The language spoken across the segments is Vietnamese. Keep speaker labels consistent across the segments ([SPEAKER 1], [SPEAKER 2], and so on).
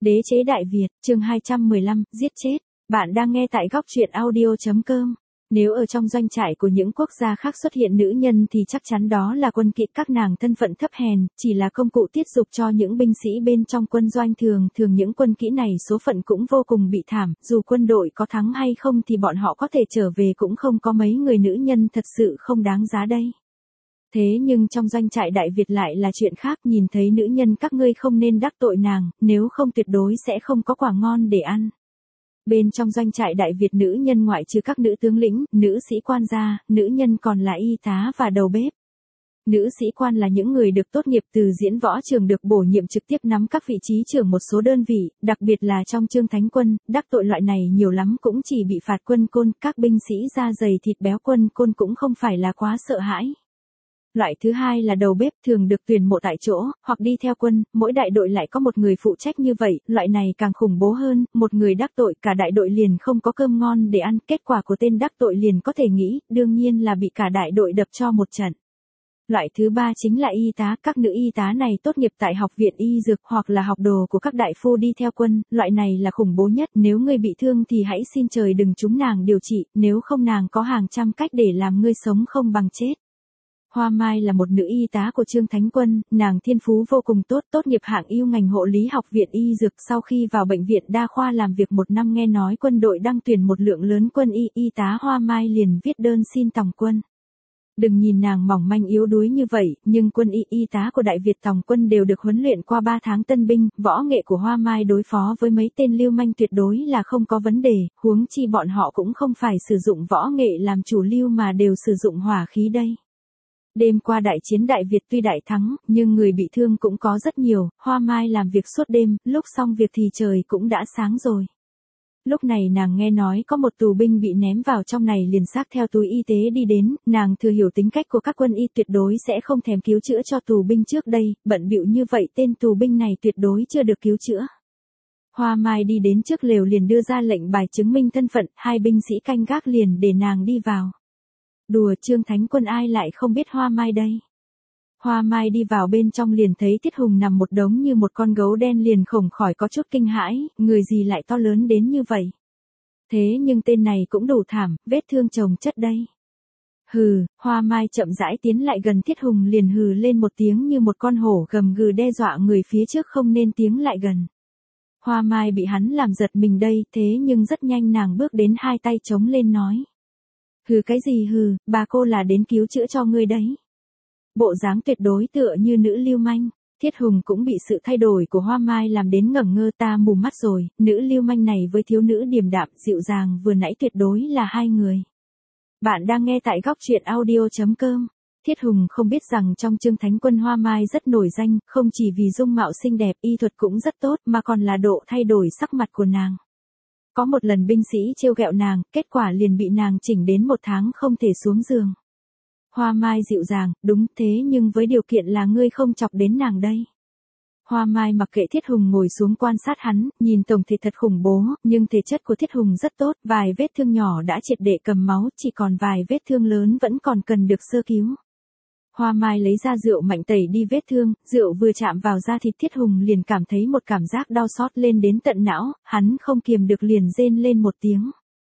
[SPEAKER 1] Đế chế Đại Việt, chương 215, giết chết. Bạn đang nghe tại góc truyện audio.com. Nếu ở trong doanh trại của những quốc gia khác xuất hiện nữ nhân thì chắc chắn đó là quân kỵ, các nàng thân phận thấp hèn, chỉ là công cụ tiết dục cho những binh sĩ bên trong quân doanh. Thường những quân kỹ này số phận cũng vô cùng bị thảm, dù quân đội có thắng hay không thì bọn họ có thể trở về cũng không có mấy người, nữ nhân thật sự không đáng giá đây. Thế nhưng trong doanh trại Đại Việt lại là chuyện khác, nhìn thấy nữ nhân các ngươi không nên đắc tội nàng, nếu không tuyệt đối sẽ không có quả ngon để ăn. Bên trong doanh trại Đại Việt, nữ nhân ngoại trừ các nữ tướng lĩnh, nữ sĩ quan ra, nữ nhân còn là y tá và đầu bếp. Nữ sĩ quan là những người được tốt nghiệp từ diễn võ trường, được bổ nhiệm trực tiếp nắm các vị trí trưởng một số đơn vị, đặc biệt là trong Trương Thánh Quân, đắc tội loại này nhiều lắm cũng chỉ bị phạt quân côn, các binh sĩ da dày thịt béo quân côn cũng không phải là quá sợ hãi. Loại thứ hai là đầu bếp, thường được tuyển mộ tại chỗ, hoặc đi theo quân, mỗi đại đội lại có một người phụ trách như vậy, loại này càng khủng bố hơn, một người đắc tội cả đại đội liền không có cơm ngon để ăn, kết quả của tên đắc tội liền có thể nghĩ, đương nhiên là bị cả đại đội đập cho một trận. Loại thứ ba chính là y tá, các nữ y tá này tốt nghiệp tại học viện y dược hoặc là học đồ của các đại phu đi theo quân, loại này là khủng bố nhất, nếu ngươi bị thương thì hãy xin trời đừng trúng nàng điều trị, nếu không nàng có hàng trăm cách để làm ngươi sống không bằng chết. Hoa Mai là một nữ y tá của Trương Thánh Quân, nàng thiên phú vô cùng tốt, tốt nghiệp hạng ưu ngành hộ lý học viện y dược, sau khi vào bệnh viện đa khoa làm việc một năm nghe nói quân đội đang tuyển một lượng lớn quân y tá, Hoa Mai liền viết đơn xin tòng quân. Đừng nhìn nàng mỏng manh yếu đuối như vậy, nhưng quân y tá của Đại Việt tòng quân đều được huấn luyện qua 3 tháng tân binh, võ nghệ của Hoa Mai đối phó với mấy tên lưu manh tuyệt đối là không có vấn đề, huống chi bọn họ cũng không phải sử dụng võ nghệ làm chủ lưu mà đều sử dụng hỏa khí đây. Đêm qua đại chiến Đại Việt tuy đại thắng, nhưng người bị thương cũng có rất nhiều, Hoa Mai làm việc suốt đêm, lúc xong việc thì trời cũng đã sáng rồi. Lúc này nàng nghe nói có một tù binh bị ném vào trong này liền xách theo túi y tế đi đến, nàng thừa hiểu tính cách của các quân y, tuyệt đối sẽ không thèm cứu chữa cho tù binh trước đây, bận bịu như vậy tên tù binh này tuyệt đối chưa được cứu chữa. Hoa Mai đi đến trước lều liền đưa ra lệnh bài chứng minh thân phận, hai binh sĩ canh gác liền để nàng đi vào. Đùa, Trương Thánh Quân ai lại không biết Hoa Mai đây. Hoa Mai đi vào bên trong liền thấy Tiết Hùng nằm một đống như một con gấu đen, liền không khỏi có chút kinh hãi, người gì lại to lớn đến như vậy. Thế nhưng tên này cũng đủ thảm, vết thương chồng chất đây. Hừ, Hoa Mai chậm rãi tiến lại gần Tiết Hùng liền hừ lên một tiếng như một con hổ gầm gừ đe dọa người phía trước không nên tiến lại gần. Hoa Mai bị hắn làm giật mình đây, thế nhưng rất nhanh nàng bước đến hai tay chống lên nói. Hừ cái gì hừ, bà cô là đến cứu chữa cho ngươi đấy. Bộ dáng tuyệt đối tựa như nữ lưu manh. Thiết Hùng cũng bị sự thay đổi của Hoa Mai làm đến ngẩn ngơ, ta mù mắt rồi, nữ lưu manh này với thiếu nữ điềm đạm dịu dàng vừa nãy tuyệt đối là hai người. Bạn đang nghe tại góc truyện audio.com. Thiết Hùng không biết rằng trong Trương Thánh Quân Hoa Mai rất nổi danh, không chỉ vì dung mạo xinh đẹp, y thuật cũng rất tốt mà còn là độ thay đổi sắc mặt của nàng. Có một lần binh sĩ trêu ghẹo nàng, kết quả liền bị nàng chỉnh đến 1 tháng không thể xuống giường. Hoa Mai dịu dàng, đúng thế nhưng với điều kiện là ngươi không chọc đến nàng đây. Hoa Mai mặc kệ Thiết Hùng ngồi xuống quan sát hắn, nhìn tổng thể thật khủng bố, nhưng thể chất của Thiết Hùng rất tốt, vài vết thương nhỏ đã triệt để cầm máu, chỉ còn vài vết thương lớn vẫn còn cần được sơ cứu. Hoa Mai lấy ra rượu mạnh tẩy đi vết thương, rượu vừa chạm vào da thịt Thiết Hùng liền cảm thấy một cảm giác đau xót lên đến tận não, hắn không kiềm được liền rên lên một tiếng.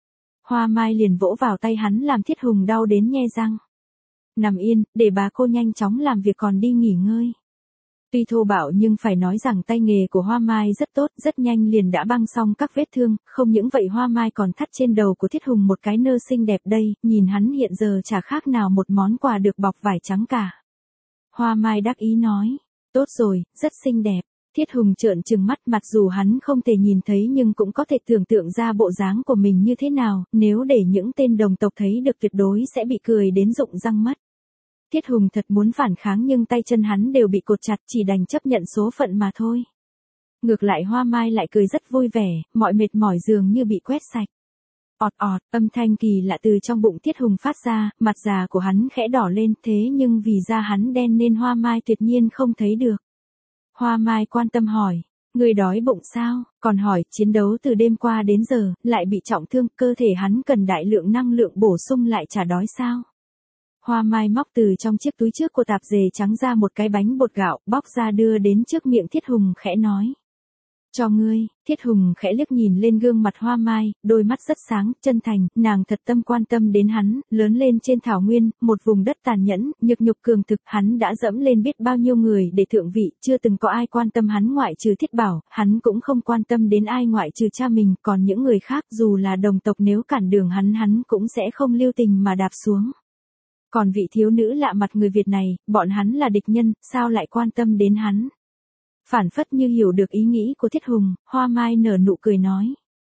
[SPEAKER 1] Hoa Mai liền vỗ vào tay hắn làm Thiết Hùng đau đến nhe răng. Nằm yên, để bà cô nhanh chóng làm việc còn đi nghỉ ngơi. Tuy thô bạo nhưng phải nói rằng tay nghề của Hoa Mai rất tốt, rất nhanh liền đã băng xong các vết thương, không những vậy Hoa Mai còn thắt trên đầu của Thiết Hùng một cái nơ xinh đẹp đây, nhìn hắn hiện giờ chả khác nào một món quà được bọc vải trắng cả. Hoa Mai đắc ý nói, tốt rồi, rất xinh đẹp. Thiết Hùng trợn trừng mắt, mặc dù hắn không thể nhìn thấy nhưng cũng có thể tưởng tượng ra bộ dáng của mình như thế nào, nếu để những tên đồng tộc thấy được tuyệt đối sẽ bị cười đến rụng răng mất. Thiết Hùng thật muốn phản kháng nhưng tay chân hắn đều bị cột chặt, chỉ đành chấp nhận số phận mà thôi. Ngược lại Hoa Mai lại cười rất vui vẻ, mọi mệt mỏi dường như bị quét sạch. Ọt ọt, âm thanh kỳ lạ từ trong bụng Thiết Hùng phát ra, mặt già của hắn khẽ đỏ lên, thế nhưng vì da hắn đen nên Hoa Mai tuyệt nhiên không thấy được. Hoa Mai quan tâm hỏi, người đói bụng sao, còn hỏi chiến đấu từ đêm qua đến giờ, lại bị trọng thương, cơ thể hắn cần đại lượng năng lượng bổ sung lại chả đói sao. Hoa Mai móc từ trong chiếc túi trước của tạp dề trắng ra một cái bánh bột gạo, bóc ra đưa đến trước miệng Thiết Hùng khẽ nói. Cho ngươi, Thiết Hùng khẽ liếc nhìn lên gương mặt Hoa Mai, đôi mắt rất sáng, chân thành, nàng thật tâm quan tâm đến hắn, lớn lên trên thảo nguyên, một vùng đất tàn nhẫn, nhược nhục cường thực, hắn đã dẫm lên biết bao nhiêu người để thượng vị, chưa từng có ai quan tâm hắn ngoại trừ Thiết Bảo, hắn cũng không quan tâm đến ai ngoại trừ cha mình, còn những người khác dù là đồng tộc nếu cản đường hắn cũng sẽ không lưu tình mà đạp xuống. Còn vị thiếu nữ lạ mặt người Việt này, bọn hắn là địch nhân, sao lại quan tâm đến hắn? Phản phất như hiểu được ý nghĩ của Thiết Hùng, Hoa Mai nở nụ cười nói.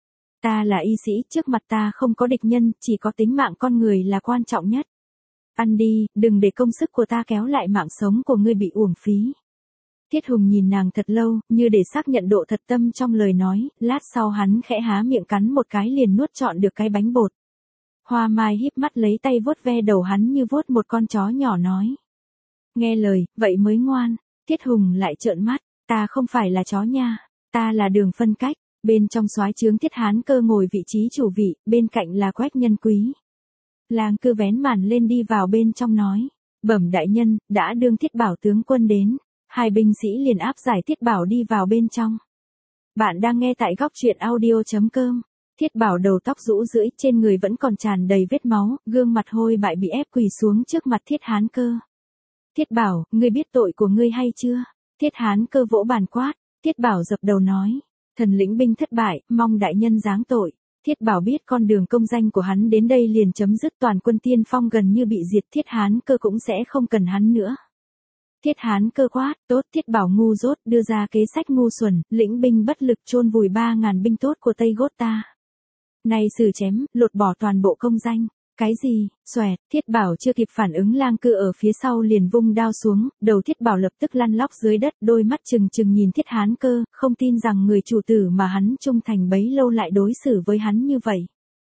[SPEAKER 1] Ta là y sĩ, trước mặt ta không có địch nhân, chỉ có tính mạng con người là quan trọng nhất. Ăn đi, đừng để công sức của ta kéo lại mạng sống của ngươi bị uổng phí. Thiết Hùng nhìn nàng thật lâu, như để xác nhận độ thật tâm trong lời nói, lát sau hắn khẽ há miệng cắn một cái liền nuốt trọn được cái bánh bột. Hoa Mai híp mắt lấy tay vuốt ve đầu hắn như vuốt một con chó nhỏ nói. Nghe lời, vậy mới ngoan. Thiết Hùng lại trợn mắt. Ta không phải là chó nha, ta là Đường Phân Cách. Bên trong soái trướng Thiết Hán Cơ ngồi vị trí chủ vị, bên cạnh là Quách Nhân Quý. Lang Cư vén màn lên đi vào bên trong nói, bẩm đại nhân, đã đương Thiết Bảo tướng quân đến. Hai binh sĩ liền áp giải Thiết Bảo đi vào bên trong. Bạn đang nghe tại góc truyện audio.com. Thiết Bảo đầu tóc rũ rượi, trên người vẫn còn tràn đầy vết máu, gương mặt hôi bại bị ép quỳ xuống trước mặt Thiết Hán Cơ. Thiết Bảo, ngươi biết tội của ngươi hay chưa? Thiết Hán Cơ vỗ bàn quát. Thiết Bảo dập đầu nói, thần lĩnh binh thất bại, mong đại nhân giáng tội. Thiết Bảo biết con đường công danh của hắn đến đây liền chấm dứt, toàn quân tiên phong gần như bị diệt, Thiết Hán Cơ cũng sẽ không cần hắn nữa. Thiết Hán Cơ quát, tốt. Thiết Bảo ngu dốt, đưa ra kế sách ngu xuẩn, lĩnh binh bất lực chôn vùi 3.000 binh tốt của Tây Gốt ta. Này xử chém, lột bỏ toàn bộ công danh. Cái gì? Xoẹt, Thiết Bảo chưa kịp phản ứng, Lang Cư ở phía sau liền vung đao xuống, đầu Thiết Bảo lập tức lăn lóc dưới đất, đôi mắt trừng trừng nhìn Thiết Hán Cơ, không tin rằng người chủ tử mà hắn trung thành bấy lâu lại đối xử với hắn như vậy.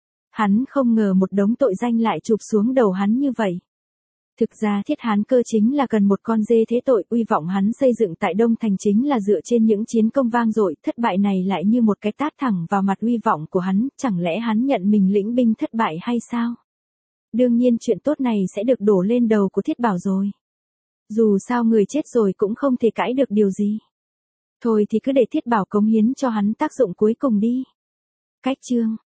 [SPEAKER 1] Hắn không ngờ một đống tội danh lại chụp xuống đầu hắn như vậy. Thực ra Thiết Hán Cơ chính là cần một con dê thế tội, uy vọng hắn xây dựng tại Đông Thành chính là dựa trên những chiến công vang dội, thất bại này lại như một cái tát thẳng vào mặt uy vọng của hắn, chẳng lẽ hắn nhận mình lĩnh binh thất bại hay sao? Đương nhiên chuyện tốt này sẽ được đổ lên đầu của Thiết Bảo rồi. Dù sao người chết rồi cũng không thể cãi được điều gì. Thôi thì cứ để Thiết Bảo cống hiến cho hắn tác dụng cuối cùng đi. Cách chương